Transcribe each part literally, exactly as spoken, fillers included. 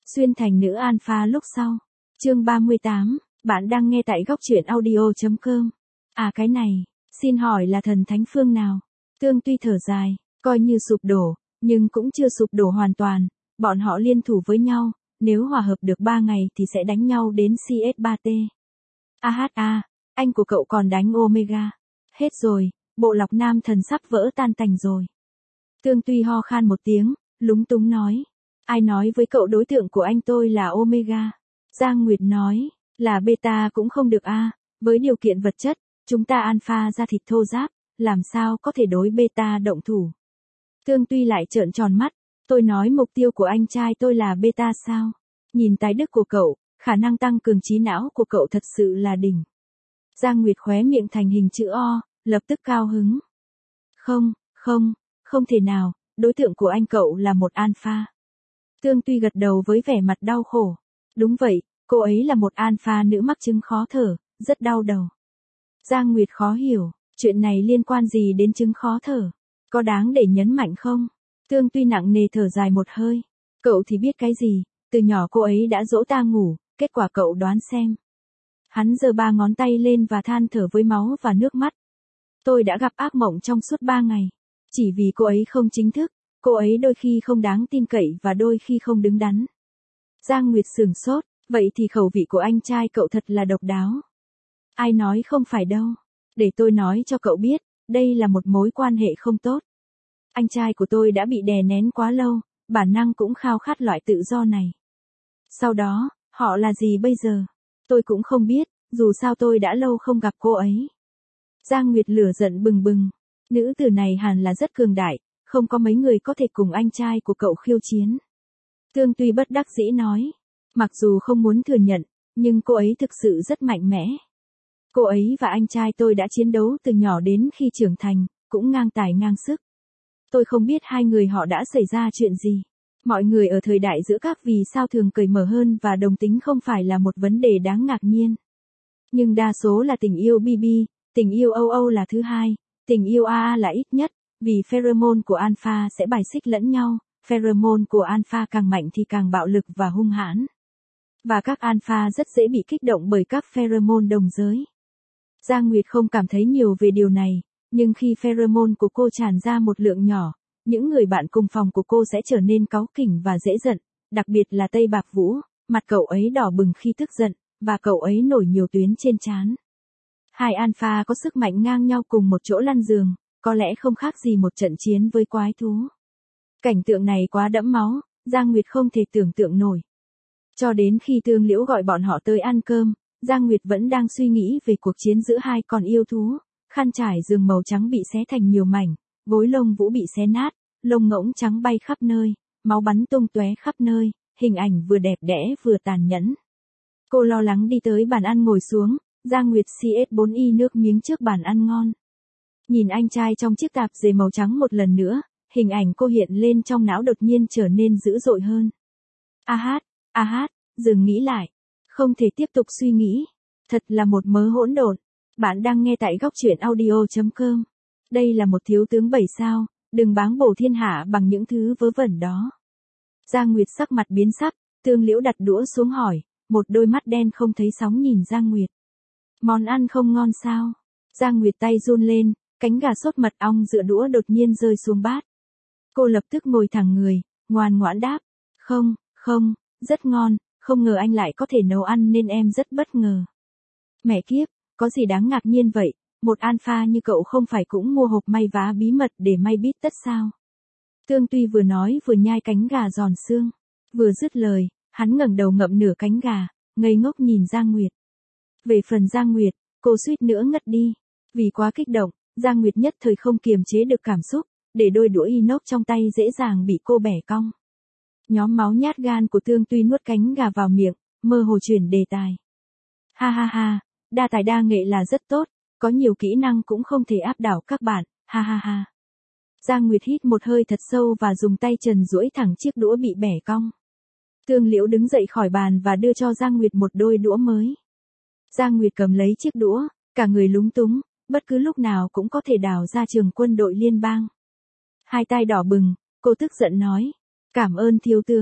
Xuyên thành nữ alpha lúc sau. Chương ba mươi tám, bạn đang nghe tại góc truyện audio.com. À cái này, xin hỏi là thần thánh phương nào? Tương Tuy thở dài, coi như sụp đổ, nhưng cũng chưa sụp đổ hoàn toàn, bọn họ liên thủ với nhau, nếu hòa hợp được ba ngày thì sẽ đánh nhau đến C S ba T. A hát a, anh của cậu còn đánh Omega. Hết rồi, bộ lọc nam thần sắp vỡ tan tành rồi. Tương Tuy ho khan một tiếng, lúng túng nói. Ai nói với cậu đối tượng của anh tôi là Omega? Giang Nguyệt nói, là beta cũng không được a, với điều kiện vật chất, chúng ta alpha ra thịt thô ráp, làm sao có thể đối beta động thủ. Tương Tuy lại trợn tròn mắt, tôi nói mục tiêu của anh trai tôi là beta sao? Nhìn tài đức của cậu, khả năng tăng cường trí não của cậu thật sự là đỉnh. Giang Nguyệt khóe miệng thành hình chữ O, lập tức cao hứng. Không, không, không thể nào, đối tượng của anh cậu là một alpha. Tương Tuy gật đầu với vẻ mặt đau khổ. Đúng vậy, cô ấy là một alpha nữ mắc chứng khó thở, rất đau đầu. Giang Nguyệt khó hiểu, chuyện này liên quan gì đến chứng khó thở? Có đáng để nhấn mạnh không? Tương Tuy nặng nề thở dài một hơi. Cậu thì biết cái gì, từ nhỏ cô ấy đã dỗ ta ngủ, kết quả cậu đoán xem. Hắn giơ ba ngón tay lên và than thở với máu và nước mắt. Tôi đã gặp ác mộng trong suốt ba ngày. Chỉ vì cô ấy không chính thức, cô ấy đôi khi không đáng tin cậy và đôi khi không đứng đắn. Giang Nguyệt sửng sốt, vậy thì khẩu vị của anh trai cậu thật là độc đáo. Ai nói không phải đâu. Để tôi nói cho cậu biết, đây là một mối quan hệ không tốt. Anh trai của tôi đã bị đè nén quá lâu, bản năng cũng khao khát loại tự do này. Sau đó, họ là gì bây giờ? Tôi cũng không biết, dù sao tôi đã lâu không gặp cô ấy. Giang Nguyệt lửa giận bừng bừng. Nữ tử này hẳn là rất cường đại, không có mấy người có thể cùng anh trai của cậu khiêu chiến. Tương Tuy bất đắc dĩ nói. Mặc dù không muốn thừa nhận, nhưng cô ấy thực sự rất mạnh mẽ. Cô ấy và anh trai tôi đã chiến đấu từ nhỏ đến khi trưởng thành, cũng ngang tài ngang sức. Tôi không biết hai người họ đã xảy ra chuyện gì. Mọi người ở thời đại giữa các vì sao thường cởi mở hơn và đồng tính không phải là một vấn đề đáng ngạc nhiên. Nhưng đa số là tình yêu bê bê, tình yêu âu âu là thứ hai, tình yêu a a là ít nhất, vì pheromone của alpha sẽ bài xích lẫn nhau, pheromone của alpha càng mạnh thì càng bạo lực và hung hãn. Và các alpha rất dễ bị kích động bởi các pheromone đồng giới. Giang Nguyệt không cảm thấy nhiều về điều này, nhưng khi pheromone của cô tràn ra một lượng nhỏ, những người bạn cùng phòng của cô sẽ trở nên cáu kỉnh và dễ giận, đặc biệt là Tây Bạc Vũ, mặt cậu ấy đỏ bừng khi tức giận, và cậu ấy nổi nhiều tuyến trên trán. Hai alpha có sức mạnh ngang nhau cùng một chỗ lăn giường, có lẽ không khác gì một trận chiến với quái thú. Cảnh tượng này quá đẫm máu, Giang Nguyệt không thể tưởng tượng nổi. Cho đến khi Tương Liễu gọi bọn họ tới ăn cơm, Giang Nguyệt vẫn đang suy nghĩ về cuộc chiến giữa hai con yêu thú, khăn trải giường màu trắng bị xé thành nhiều mảnh, gối lông vũ bị xé nát, lông ngỗng trắng bay khắp nơi, máu bắn tung tóe khắp nơi, hình ảnh vừa đẹp đẽ vừa tàn nhẫn. Cô lo lắng đi tới bàn ăn ngồi xuống, Giang Nguyệt C S bốn y nước miếng trước bàn ăn ngon. Nhìn anh trai trong chiếc tạp dề màu trắng một lần nữa, hình ảnh cô hiện lên trong não đột nhiên trở nên dữ dội hơn. A hát, a hát, dừng nghĩ lại. Không thể tiếp tục suy nghĩ. Thật là một mớ hỗn độn. Bạn đang nghe tại góc truyện audio.com. Đây là một thiếu tướng bảy sao, đừng báng bổ thiên hạ bằng những thứ vớ vẩn đó. Giang Nguyệt sắc mặt biến sắc, Tương Liễu đặt đũa xuống hỏi, một đôi mắt đen không thấy sóng nhìn Giang Nguyệt. Món ăn không ngon sao? Giang Nguyệt tay run lên, cánh gà sốt mật ong dựa đũa đột nhiên rơi xuống bát. Cô lập tức ngồi thẳng người, ngoan ngoãn đáp. Không, không, rất ngon, không ngờ anh lại có thể nấu ăn nên em rất bất ngờ. Mẹ kiếp, có gì đáng ngạc nhiên vậy, một alpha như cậu không phải cũng mua hộp may vá bí mật để may bít tất sao? Tương Tuy vừa nói vừa nhai cánh gà giòn xương. Vừa dứt lời, hắn ngẩng đầu ngậm nửa cánh gà, ngây ngốc nhìn Giang Nguyệt. Về phần Giang Nguyệt, cô suýt nữa ngất đi. Vì quá kích động, Giang Nguyệt nhất thời không kiềm chế được cảm xúc, để đôi đũa inox trong tay dễ dàng bị cô bẻ cong. Nhóm máu nhát gan của Tương Tuy nuốt cánh gà vào miệng, mơ hồ chuyển đề tài. Ha ha ha, đa tài đa nghệ là rất tốt, có nhiều kỹ năng cũng không thể áp đảo các bạn, ha ha ha. Giang Nguyệt hít một hơi thật sâu và dùng tay trần duỗi thẳng chiếc đũa bị bẻ cong. Tương Liễu đứng dậy khỏi bàn và đưa cho Giang Nguyệt một đôi đũa mới. Giang Nguyệt cầm lấy chiếc đũa, cả người lúng túng, bất cứ lúc nào cũng có thể đào ra trường quân đội liên bang. Hai tay đỏ bừng, cô tức giận nói. Cảm ơn thiếu tướng.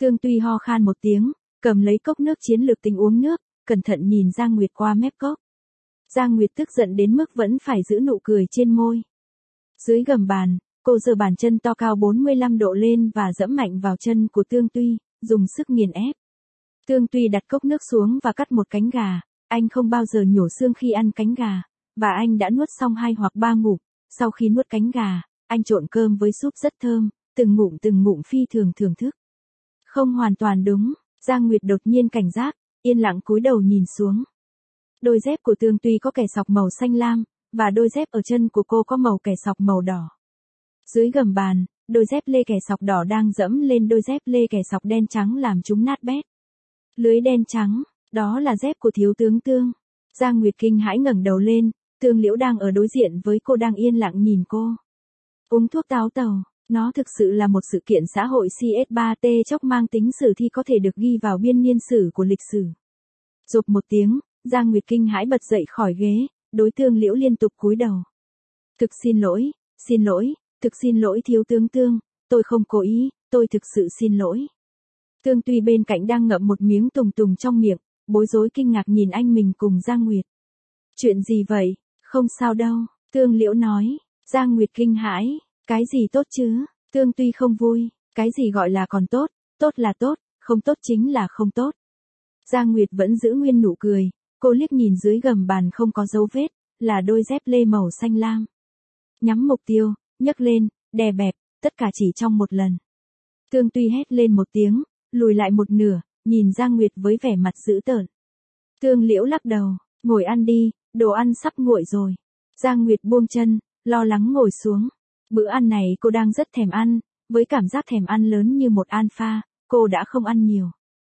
Tương Tuy ho khan một tiếng, cầm lấy cốc nước chiến lược tinh uống nước, cẩn thận nhìn Giang Nguyệt qua mép cốc. Giang Nguyệt tức giận đến mức vẫn phải giữ nụ cười trên môi. Dưới gầm bàn, cô giơ bàn chân to cao bốn mươi lăm độ lên và dẫm mạnh vào chân của Tương Tuy, dùng sức nghiền ép. Tương Tuy đặt cốc nước xuống và cắt một cánh gà, anh không bao giờ nhổ xương khi ăn cánh gà, và anh đã nuốt xong hai hoặc ba ngụm. Sau khi nuốt cánh gà, anh trộn cơm với súp rất thơm, từng ngụm từng ngụm phi thường thưởng thức. Không hoàn toàn đúng, Giang Nguyệt đột nhiên cảnh giác, yên lặng cúi đầu nhìn xuống. Đôi dép của Tương Tuy có kẻ sọc màu xanh lam, và đôi dép ở chân của cô có màu kẻ sọc màu đỏ. Dưới gầm bàn, đôi dép lê kẻ sọc đỏ đang dẫm lên đôi dép lê kẻ sọc đen trắng làm chúng nát bét. Lưới đen trắng, đó là dép của thiếu tướng Tương. Giang Nguyệt kinh hãi ngẩng đầu lên, Tương Liễu đang ở đối diện với cô đang yên lặng nhìn cô. Uống thuốc táo tàu, nó thực sự là một sự kiện xã hội C S ba T chốc mang tính sử thi có thể được ghi vào biên niên sử của lịch sử. Rộp một tiếng, Giang Nguyệt kinh hãi bật dậy khỏi ghế, đối Tương Liễu liên tục cúi đầu. Thực xin lỗi, xin lỗi, thực xin lỗi thiếu tướng Tương, tôi không cố ý, tôi thực sự xin lỗi. Tương Tuy bên cạnh đang ngậm một miếng tùng tùng trong miệng, bối rối kinh ngạc nhìn anh mình cùng Giang Nguyệt. Chuyện gì vậy, không sao đâu, Tương Liễu nói. Giang Nguyệt kinh hãi, cái gì tốt chứ, Tương Tuy không vui, cái gì gọi là còn tốt, tốt là tốt, không tốt chính là không tốt. Giang Nguyệt vẫn giữ nguyên nụ cười, cô liếc nhìn dưới gầm bàn không có dấu vết, là đôi dép lê màu xanh lam. Nhắm mục tiêu, nhấc lên, đè bẹp, tất cả chỉ trong một lần. Tương Tuy hét lên một tiếng, lùi lại một nửa, nhìn Giang Nguyệt với vẻ mặt dữ tợn. Tương Liễu lắc đầu, ngồi ăn đi, đồ ăn sắp nguội rồi. Giang Nguyệt buông chân, lo lắng ngồi xuống. Bữa ăn này cô đang rất thèm ăn, với cảm giác thèm ăn lớn như một alpha, cô đã không ăn nhiều.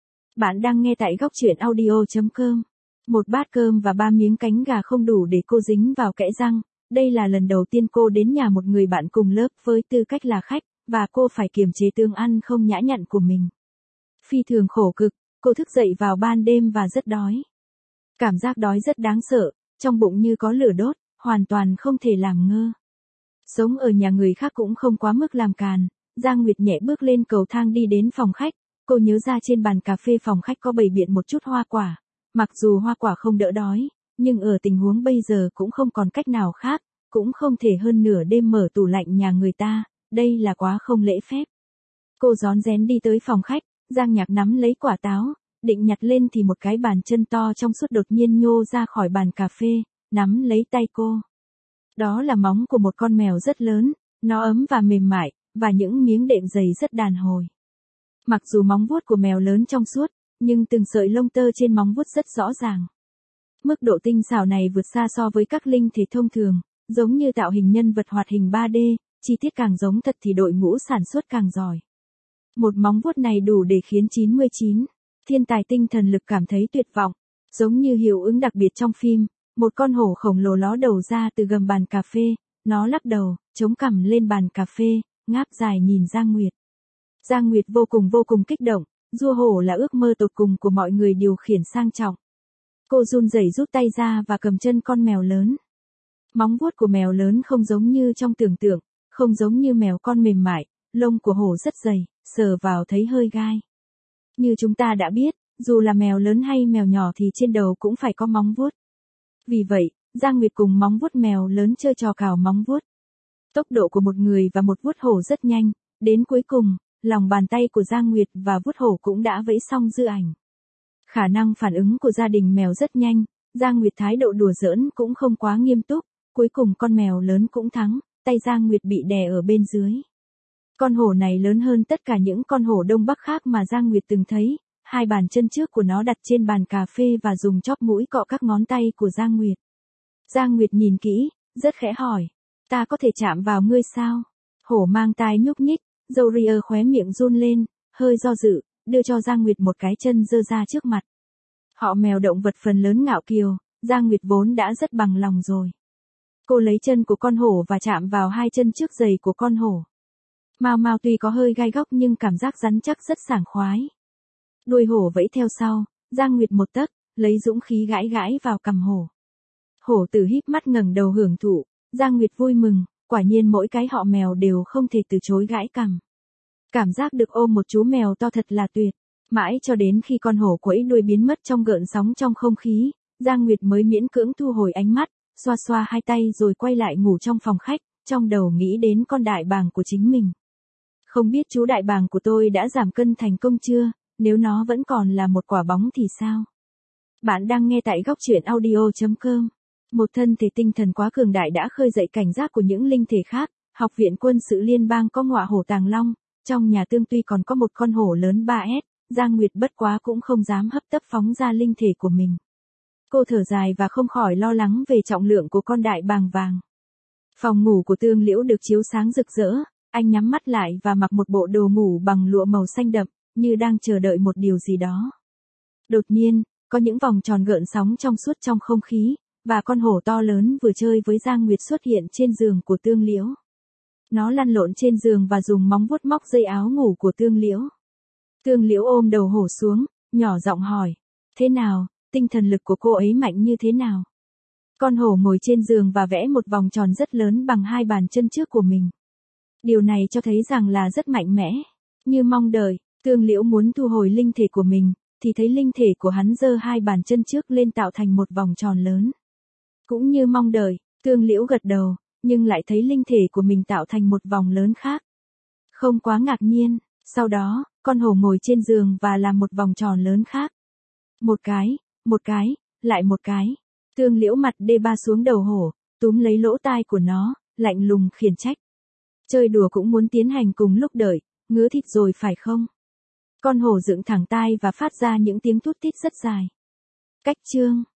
Bạn đang nghe tại góc truyện audio chấm com. Một bát cơm và ba miếng cánh gà không đủ để cô dính vào kẽ răng. Đây là lần đầu tiên cô đến nhà một người bạn cùng lớp với tư cách là khách, và cô phải kiềm chế tương ăn không nhã nhặn của mình. Phi thường khổ cực, cô thức dậy vào ban đêm và rất đói. Cảm giác đói rất đáng sợ, trong bụng như có lửa đốt, hoàn toàn không thể làm ngơ. Sống ở nhà người khác cũng không quá mức làm càn, Giang Nguyệt nhẹ bước lên cầu thang đi đến phòng khách, cô nhớ ra trên bàn cà phê phòng khách có bày biện một chút hoa quả, mặc dù hoa quả không đỡ đói, nhưng ở tình huống bây giờ cũng không còn cách nào khác, cũng không thể hơn nửa đêm mở tủ lạnh nhà người ta, đây là quá không lễ phép. Cô rón rén đi tới phòng khách, Giang Nhạc nắm lấy quả táo, định nhặt lên thì một cái bàn chân to trong suốt đột nhiên nhô ra khỏi bàn cà phê, nắm lấy tay cô. Đó là móng của một con mèo rất lớn, nó ấm và mềm mại, và những miếng đệm dày rất đàn hồi. Mặc dù móng vuốt của mèo lớn trong suốt, nhưng từng sợi lông tơ trên móng vuốt rất rõ ràng. Mức độ tinh xảo này vượt xa so với các linh thể thông thường, giống như tạo hình nhân vật hoạt hình ba D, chi tiết càng giống thật thì đội ngũ sản xuất càng giỏi. Một móng vuốt này đủ để khiến chín mươi chín thiên tài tinh thần lực cảm thấy tuyệt vọng, giống như hiệu ứng đặc biệt trong phim, một con hổ khổng lồ ló đầu ra từ gầm bàn cà phê, nó lắc đầu, chống cằm lên bàn cà phê, ngáp dài nhìn Giang Nguyệt. Giang Nguyệt vô cùng vô cùng kích động, rùa hổ là ước mơ tột cùng của mọi người điều khiển sang trọng. Cô run rẩy rút tay ra và cầm chân con mèo lớn. Móng vuốt của mèo lớn không giống như trong tưởng tượng, không giống như mèo con mềm mại, lông của hổ rất dày, sờ vào thấy hơi gai. Như chúng ta đã biết, dù là mèo lớn hay mèo nhỏ thì trên đầu cũng phải có móng vuốt. Vì vậy, Giang Nguyệt cùng móng vuốt mèo lớn chơi trò cào móng vuốt. Tốc độ của một người và một vuốt hổ rất nhanh, đến cuối cùng, lòng bàn tay của Giang Nguyệt và vuốt hổ cũng đã vẫy xong dư ảnh. Khả năng phản ứng của gia đình mèo rất nhanh, Giang Nguyệt thái độ đùa giỡn cũng không quá nghiêm túc, cuối cùng con mèo lớn cũng thắng, tay Giang Nguyệt bị đè ở bên dưới. Con hổ này lớn hơn tất cả những con hổ Đông Bắc khác mà Giang Nguyệt từng thấy, hai bàn chân trước của nó đặt trên bàn cà phê và dùng chóp mũi cọ các ngón tay của Giang Nguyệt. Giang Nguyệt nhìn kỹ, rất khẽ hỏi, ta có thể chạm vào ngươi sao? Hổ mang tai nhúc nhích, râu ria khóe miệng run lên, hơi do dự, đưa cho Giang Nguyệt một cái chân giơ ra trước mặt. Họ mèo động vật phần lớn ngạo kiều, Giang Nguyệt vốn đã rất bằng lòng rồi. Cô lấy chân của con hổ và chạm vào hai chân trước giày của con hổ. Mao Mao tuy có hơi gai góc nhưng cảm giác rắn chắc rất sảng khoái. Đuôi hổ vẫy theo sau, Giang Nguyệt một tấc, lấy dũng khí gãi gãi vào cằm hổ. Hổ tử híp mắt ngẩng đầu hưởng thụ, Giang Nguyệt vui mừng, quả nhiên mỗi cái họ mèo đều không thể từ chối gãi cằm. Cảm giác được ôm một chú mèo to thật là tuyệt. Mãi cho đến khi con hổ quẫy đuôi biến mất trong gợn sóng trong không khí, Giang Nguyệt mới miễn cưỡng thu hồi ánh mắt, xoa xoa hai tay rồi quay lại ngủ trong phòng khách, trong đầu nghĩ đến con đại bàng của chính mình. Không biết chú đại bàng của tôi đã giảm cân thành công chưa, nếu nó vẫn còn là một quả bóng thì sao? Bạn đang nghe tại góc truyện audio chấm com. Một thân thể tinh thần quá cường đại đã khơi dậy cảnh giác của những linh thể khác. Học viện quân sự liên bang có ngọa hổ Tàng Long, trong nhà Tương tuy còn có một con hổ lớn ba mét, Giang Nguyệt bất quá cũng không dám hấp tấp phóng ra linh thể của mình. Cô thở dài và không khỏi lo lắng về trọng lượng của con đại bàng vàng. Phòng ngủ của Tương Liễu được chiếu sáng rực rỡ, anh nhắm mắt lại và mặc một bộ đồ ngủ bằng lụa màu xanh đậm, như đang chờ đợi một điều gì đó. Đột nhiên, có những vòng tròn gợn sóng trong suốt trong không khí, và con hổ to lớn vừa chơi với Giang Nguyệt xuất hiện trên giường của Tương Liễu. Nó lăn lộn trên giường và dùng móng vuốt móc dây áo ngủ của Tương Liễu. Tương Liễu ôm đầu hổ xuống, nhỏ giọng hỏi, thế nào, tinh thần lực của cô ấy mạnh như thế nào? Con hổ ngồi trên giường và vẽ một vòng tròn rất lớn bằng hai bàn chân trước của mình. Điều này cho thấy rằng là rất mạnh mẽ. Như mong đợi, Tương Liễu muốn thu hồi linh thể của mình, thì thấy linh thể của hắn giơ hai bàn chân trước lên tạo thành một vòng tròn lớn. Cũng như mong đợi, Tương Liễu gật đầu, nhưng lại thấy linh thể của mình tạo thành một vòng lớn khác. Không quá ngạc nhiên, sau đó, con hổ ngồi trên giường và làm một vòng tròn lớn khác. Một cái, một cái, lại một cái. Tương Liễu mặt đê ba xuống đầu hổ, túm lấy lỗ tai của nó, lạnh lùng khiển trách. Chơi đùa cũng muốn tiến hành cùng lúc đợi, ngứa thịt rồi phải không? Con hổ dựng thẳng tai và phát ra những tiếng thút thít rất dài. Cách chương